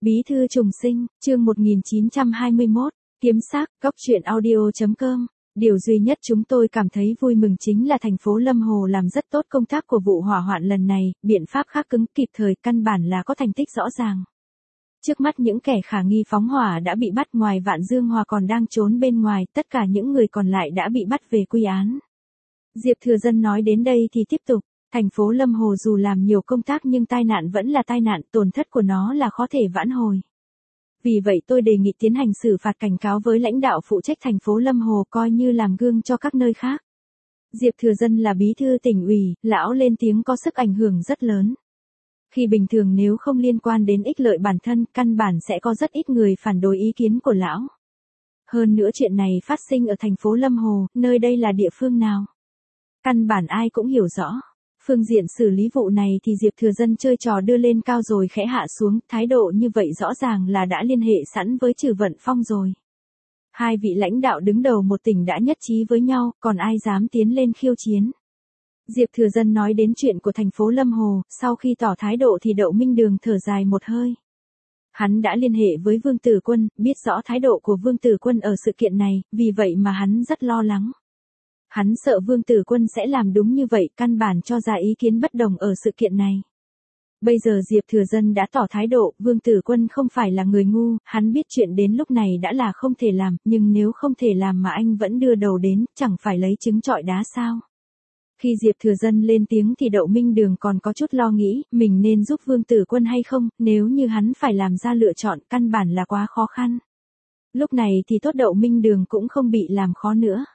Bí thư trùng sinh, chương 1921, kiếm xác, góc truyện audio.com. Điều duy nhất chúng tôi cảm thấy vui mừng chính là thành phố Lâm Hồ làm rất tốt công tác của vụ hỏa hoạn lần này, biện pháp khắc cứng kịp thời, căn bản là có thành tích rõ ràng. Trước mắt những kẻ khả nghi phóng hỏa đã bị bắt, ngoài Vạn Dương Hòa còn đang trốn bên ngoài, tất cả những người còn lại đã bị bắt về quy án. Diệp Thừa Dân nói đến đây thì tiếp tục. Thành phố Lâm Hồ dù làm nhiều công tác nhưng tai nạn vẫn là tai nạn, tổn thất của nó là khó thể vãn hồi. Vì vậy tôi đề nghị tiến hành xử phạt cảnh cáo với lãnh đạo phụ trách thành phố Lâm Hồ, coi như làm gương cho các nơi khác. Diệp Thừa Dân là bí thư tỉnh ủy, lão lên tiếng có sức ảnh hưởng rất lớn. Khi bình thường nếu không liên quan đến ích lợi bản thân, căn bản sẽ có rất ít người phản đối ý kiến của lão. Hơn nữa chuyện này phát sinh ở thành phố Lâm Hồ, nơi đây là địa phương nào? Căn bản ai cũng hiểu rõ. Phương diện xử lý vụ này thì Diệp Thừa Dân chơi trò đưa lên cao rồi khẽ hạ xuống, thái độ như vậy rõ ràng là đã liên hệ sẵn với Trừ Vận Phong rồi. Hai vị lãnh đạo đứng đầu một tỉnh đã nhất trí với nhau, còn ai dám tiến lên khiêu chiến. Diệp Thừa Dân nói đến chuyện của thành phố Lâm Hồ, sau khi tỏ thái độ thì Đậu Minh Đường thở dài một hơi. Hắn đã liên hệ với Vương Tử Quân, biết rõ thái độ của Vương Tử Quân ở sự kiện này, vì vậy mà hắn rất lo lắng. Hắn sợ Vương Tử Quân sẽ làm đúng như vậy, căn bản cho ra ý kiến bất đồng ở sự kiện này. Bây giờ Diệp Thừa Dân đã tỏ thái độ, Vương Tử Quân không phải là người ngu, hắn biết chuyện đến lúc này đã là không thể làm, nhưng nếu không thể làm mà anh vẫn đưa đầu đến, chẳng phải lấy trứng trọi đá sao? Khi Diệp Thừa Dân lên tiếng thì Đậu Minh Đường còn có chút lo nghĩ, mình nên giúp Vương Tử Quân hay không, nếu như hắn phải làm ra lựa chọn, căn bản là quá khó khăn. Lúc này thì tốt, Đậu Minh Đường cũng không bị làm khó nữa.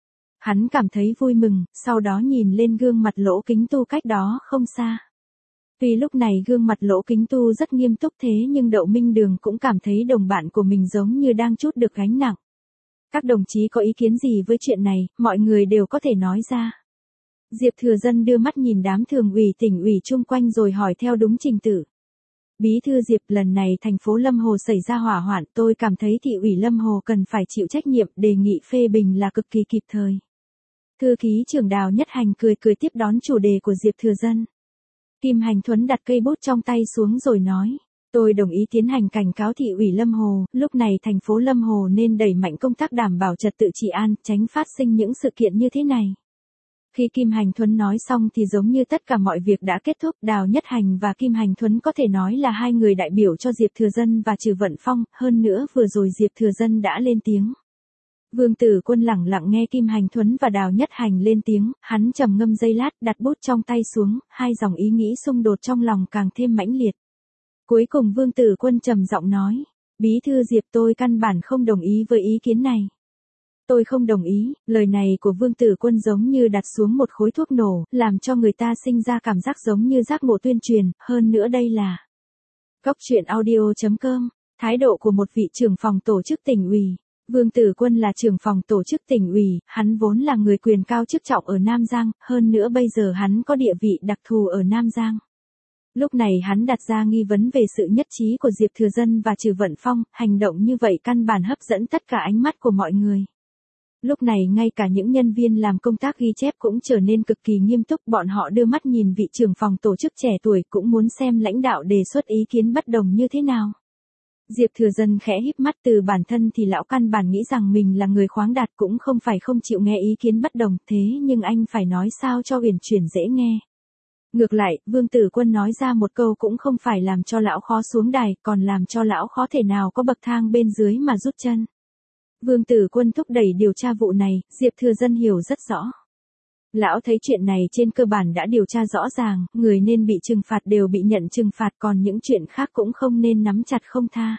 Hắn cảm thấy vui mừng, sau đó nhìn lên gương mặt Lỗ Kính Tu cách đó không xa. Tuy lúc này gương mặt Lỗ Kính Tu rất nghiêm túc thế nhưng Đậu Minh Đường cũng cảm thấy đồng bạn của mình giống như đang trút được gánh nặng. Các đồng chí có ý kiến gì với chuyện này, mọi người đều có thể nói ra. Diệp Thừa Dân đưa mắt nhìn đám thường ủy tỉnh ủy chung quanh rồi hỏi theo đúng trình tự. Bí thư Diệp, lần này thành phố Lâm Hồ xảy ra hỏa hoạn, tôi cảm thấy thị ủy Lâm Hồ cần phải chịu trách nhiệm, đề nghị phê bình là cực kỳ kịp thời. Thư ký trưởng Đào Nhất Hành cười tiếp đón chủ đề của Diệp Thừa Dân. Kim Hành Thuấn đặt cây bút trong tay xuống rồi nói, tôi đồng ý tiến hành cảnh cáo thị ủy Lâm Hồ, lúc này thành phố Lâm Hồ nên đẩy mạnh công tác đảm bảo trật tự trị an, tránh phát sinh những sự kiện như thế này. Khi Kim Hành Thuấn nói xong thì giống như tất cả mọi việc đã kết thúc, Đào Nhất Hành và Kim Hành Thuấn có thể nói là hai người đại biểu cho Diệp Thừa Dân và Trừ Vận Phong, hơn nữa vừa rồi Diệp Thừa Dân đã lên tiếng. Vương Tử Quân lẳng lặng nghe Kim Hành Thuấn và Đào Nhất Hành lên tiếng, hắn trầm ngâm giây lát, đặt bút trong tay xuống, hai dòng ý nghĩ xung đột trong lòng càng thêm mãnh liệt. Cuối cùng Vương Tử Quân trầm giọng nói, Bí thư Diệp, tôi căn bản không đồng ý với ý kiến này. Tôi không đồng ý, lời này của Vương Tử Quân giống như đặt xuống một khối thuốc nổ, làm cho người ta sinh ra cảm giác giống như giác ngộ tuyên truyền, hơn nữa đây là góc truyện audio.com, thái độ của một vị trưởng phòng tổ chức tỉnh ủy. Vương Tử Quân là trưởng phòng tổ chức tỉnh ủy, hắn vốn là người quyền cao chức trọng ở Nam Giang, hơn nữa bây giờ hắn có địa vị đặc thù ở Nam Giang. Lúc này hắn đặt ra nghi vấn về sự nhất trí của Diệp Thừa Dân và Trừ Vận Phong, hành động như vậy căn bản hấp dẫn tất cả ánh mắt của mọi người. Lúc này ngay cả những nhân viên làm công tác ghi chép cũng trở nên cực kỳ nghiêm túc, bọn họ đưa mắt nhìn vị trưởng phòng tổ chức trẻ tuổi cũng muốn xem lãnh đạo đề xuất ý kiến bất đồng như thế nào. Diệp Thừa Dân khẽ híp mắt, từ bản thân thì lão căn bản nghĩ rằng mình là người khoáng đạt, cũng không phải không chịu nghe ý kiến bất đồng, thế nhưng anh phải nói sao cho uyển chuyển dễ nghe. Ngược lại, Vương Tử Quân nói ra một câu cũng không phải làm cho lão khó xuống đài, còn làm cho lão khó thể nào có bậc thang bên dưới mà rút chân. Vương Tử Quân thúc đẩy điều tra vụ này, Diệp Thừa Dân hiểu rất rõ. Lão thấy chuyện này trên cơ bản đã điều tra rõ ràng, người nên bị trừng phạt đều bị nhận trừng phạt, còn những chuyện khác cũng không nên nắm chặt không tha.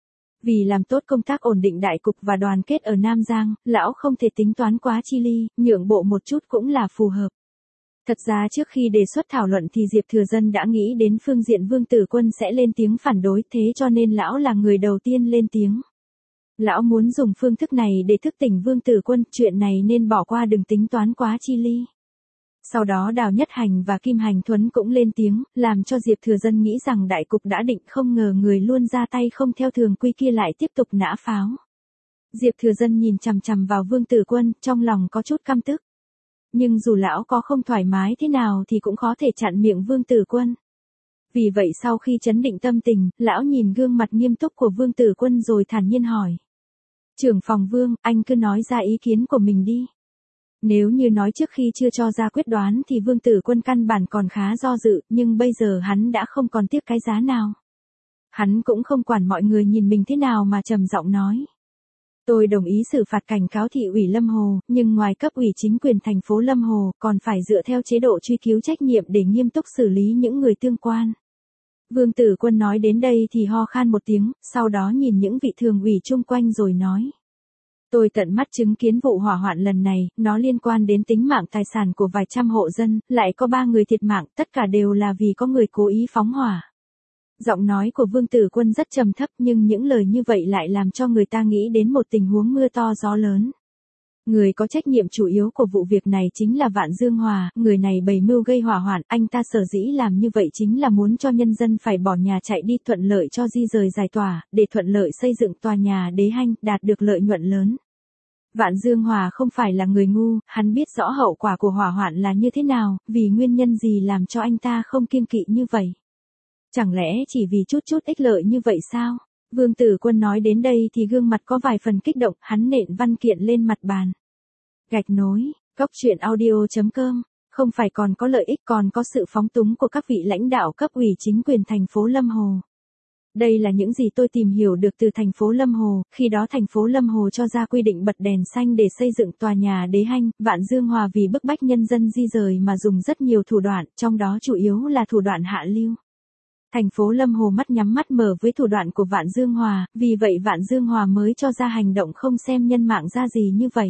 Vì làm tốt công tác ổn định đại cục và đoàn kết ở Nam Giang, lão không thể tính toán quá chi ly, nhượng bộ một chút cũng là phù hợp. Thật ra trước khi đề xuất thảo luận thì Diệp Thừa Dân đã nghĩ đến phương diện Vương Tử Quân sẽ lên tiếng phản đối, thế cho nên lão là người đầu tiên lên tiếng. Lão muốn dùng phương thức này để thức tỉnh Vương Tử Quân, chuyện này nên bỏ qua, đừng tính toán quá chi ly. Sau đó Đào Nhất Hành và Kim Hành Thuấn cũng lên tiếng, làm cho Diệp Thừa Dân nghĩ rằng đại cục đã định, không ngờ người luôn ra tay không theo thường quy kia lại tiếp tục nã pháo. Diệp Thừa Dân nhìn chằm chằm vào Vương Tử Quân, trong lòng có chút căm tức. Nhưng dù lão có không thoải mái thế nào thì cũng khó thể chặn miệng Vương Tử Quân. Vì vậy sau khi chấn định tâm tình, lão nhìn gương mặt nghiêm túc của Vương Tử Quân rồi thản nhiên hỏi. Trưởng phòng Vương, anh cứ nói ra ý kiến của mình đi. Nếu như nói trước khi chưa cho ra quyết đoán thì Vương Tử Quân căn bản còn khá do dự, nhưng bây giờ hắn đã không còn tiếc cái giá nào. Hắn cũng không quản mọi người nhìn mình thế nào mà trầm giọng nói. Tôi đồng ý xử phạt cảnh cáo thị ủy Lâm Hồ, nhưng ngoài cấp ủy chính quyền thành phố Lâm Hồ, còn phải dựa theo chế độ truy cứu trách nhiệm để nghiêm túc xử lý những người tương quan. Vương Tử Quân nói đến đây thì ho khan một tiếng, sau đó nhìn những vị thường ủy chung quanh rồi nói. Tôi tận mắt chứng kiến vụ hỏa hoạn lần này, nó liên quan đến tính mạng tài sản của vài trăm hộ dân, lại có 3 người thiệt mạng, tất cả đều là vì có người cố ý phóng hỏa. Giọng nói của Vương Tử Quân rất trầm thấp nhưng những lời như vậy lại làm cho người ta nghĩ đến một tình huống mưa to gió lớn. Người có trách nhiệm chủ yếu của vụ việc này chính là Vạn Dương Hòa, người này bày mưu gây hỏa hoạn, anh ta sở dĩ làm như vậy chính là muốn cho nhân dân phải bỏ nhà chạy đi thuận lợi cho di rời giải tỏa, để thuận lợi xây dựng tòa nhà đế hanh, đạt được lợi nhuận lớn. Vạn Dương Hòa không phải là người ngu, hắn biết rõ hậu quả của hỏa hoạn là như thế nào, vì nguyên nhân gì làm cho anh ta không kiêng kỵ như vậy. Chẳng lẽ chỉ vì chút ích lợi như vậy sao? Vương Tử Quân nói đến đây thì gương mặt có vài phần kích động, hắn nện văn kiện lên mặt bàn. Gạch nối, coctruyện.audio.com, không phải còn có lợi ích còn có sự phóng túng của các vị lãnh đạo cấp ủy chính quyền thành phố Lâm Hồ. Đây là những gì tôi tìm hiểu được từ thành phố Lâm Hồ, khi đó thành phố Lâm Hồ cho ra quy định bật đèn xanh để xây dựng tòa nhà đế hanh, Vạn Dương Hòa vì bức bách nhân dân di rời mà dùng rất nhiều thủ đoạn, trong đó chủ yếu là thủ đoạn hạ lưu. Thành phố Lâm Hồ mắt nhắm mắt mở với thủ đoạn của Vạn Dương Hòa, vì vậy Vạn Dương Hòa mới cho ra hành động không xem nhân mạng ra gì như vậy.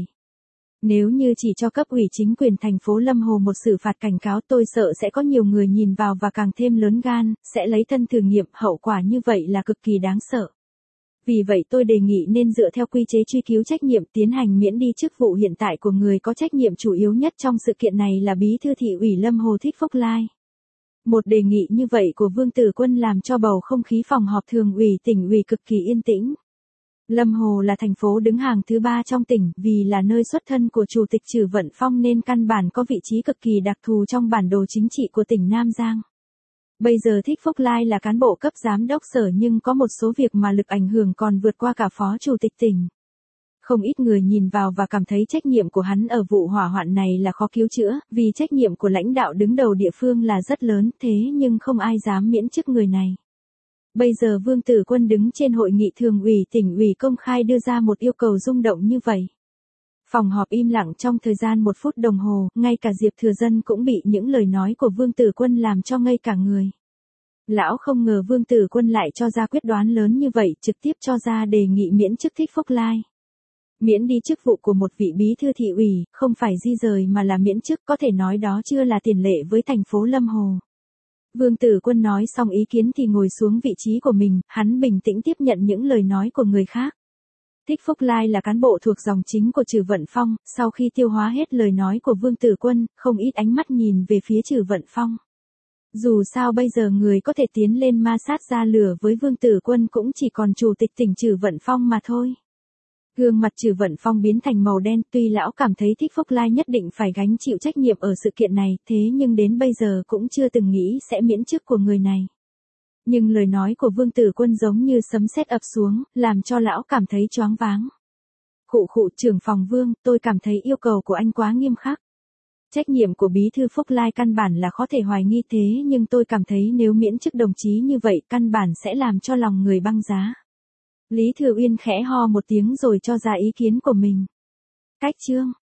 Nếu như chỉ cho cấp ủy chính quyền thành phố Lâm Hồ một xử phạt cảnh cáo tôi sợ sẽ có nhiều người nhìn vào và càng thêm lớn gan, sẽ lấy thân thử nghiệm, hậu quả như vậy là cực kỳ đáng sợ. Vì vậy tôi đề nghị nên dựa theo quy chế truy cứu trách nhiệm tiến hành miễn đi chức vụ hiện tại của người có trách nhiệm chủ yếu nhất trong sự kiện này là Bí thư thị ủy Lâm Hồ Thích Phúc Lai. Một đề nghị như vậy của Vương Tử Quân làm cho bầu không khí phòng họp thường ủy tỉnh ủy cực kỳ yên tĩnh. Lâm Hồ là thành phố đứng hàng thứ 3 trong tỉnh, vì là nơi xuất thân của Chủ tịch Trử Vận Phong nên căn bản có vị trí cực kỳ đặc thù trong bản đồ chính trị của tỉnh Nam Giang. Bây giờ Thích Phúc Lai là cán bộ cấp giám đốc sở nhưng có một số việc mà lực ảnh hưởng còn vượt qua cả phó chủ tịch tỉnh. Không ít người nhìn vào và cảm thấy trách nhiệm của hắn ở vụ hỏa hoạn này là khó cứu chữa, vì trách nhiệm của lãnh đạo đứng đầu địa phương là rất lớn, thế nhưng không ai dám miễn chức người này. Bây giờ Vương Tử Quân đứng trên hội nghị thường ủy tỉnh ủy công khai đưa ra một yêu cầu rung động như vậy. Phòng họp im lặng trong thời gian 1 phút đồng hồ, ngay cả Diệp Thừa Dân cũng bị những lời nói của Vương Tử Quân làm cho ngây cả người. Lão không ngờ Vương Tử Quân lại cho ra quyết đoán lớn như vậy, trực tiếp cho ra đề nghị miễn chức Thích Phúc Lai. Miễn đi chức vụ của một vị bí thư thị ủy, không phải di rời mà là miễn chức, có thể nói đó chưa là tiền lệ với thành phố Lâm Hồ. Vương Tử Quân nói xong ý kiến thì ngồi xuống vị trí của mình, hắn bình tĩnh tiếp nhận những lời nói của người khác. Thích Phúc Lai là cán bộ thuộc dòng chính của Trử Vận Phong, sau khi tiêu hóa hết lời nói của Vương Tử Quân, không ít ánh mắt nhìn về phía Trử Vận Phong. Dù sao bây giờ người có thể tiến lên ma sát ra lửa với Vương Tử Quân cũng chỉ còn Chủ tịch tỉnh Trử Vận Phong mà thôi. Gương mặt Trử Vận Phong biến thành màu đen, tuy lão cảm thấy Thích Phúc Lai nhất định phải gánh chịu trách nhiệm ở sự kiện này, thế nhưng đến bây giờ cũng chưa từng nghĩ sẽ miễn chức của người này. Nhưng lời nói của Vương Tử Quân giống như sấm sét ập xuống, làm cho lão cảm thấy choáng váng. Khụ trưởng phòng Vương, tôi cảm thấy yêu cầu của anh quá nghiêm khắc. Trách nhiệm của Bí thư Phúc Lai căn bản là khó thể hoài nghi thế nhưng tôi cảm thấy nếu miễn chức đồng chí như vậy căn bản sẽ làm cho lòng người băng giá. Lý Thừa Uyên khẽ ho một tiếng rồi cho ra ý kiến của mình. Cách chương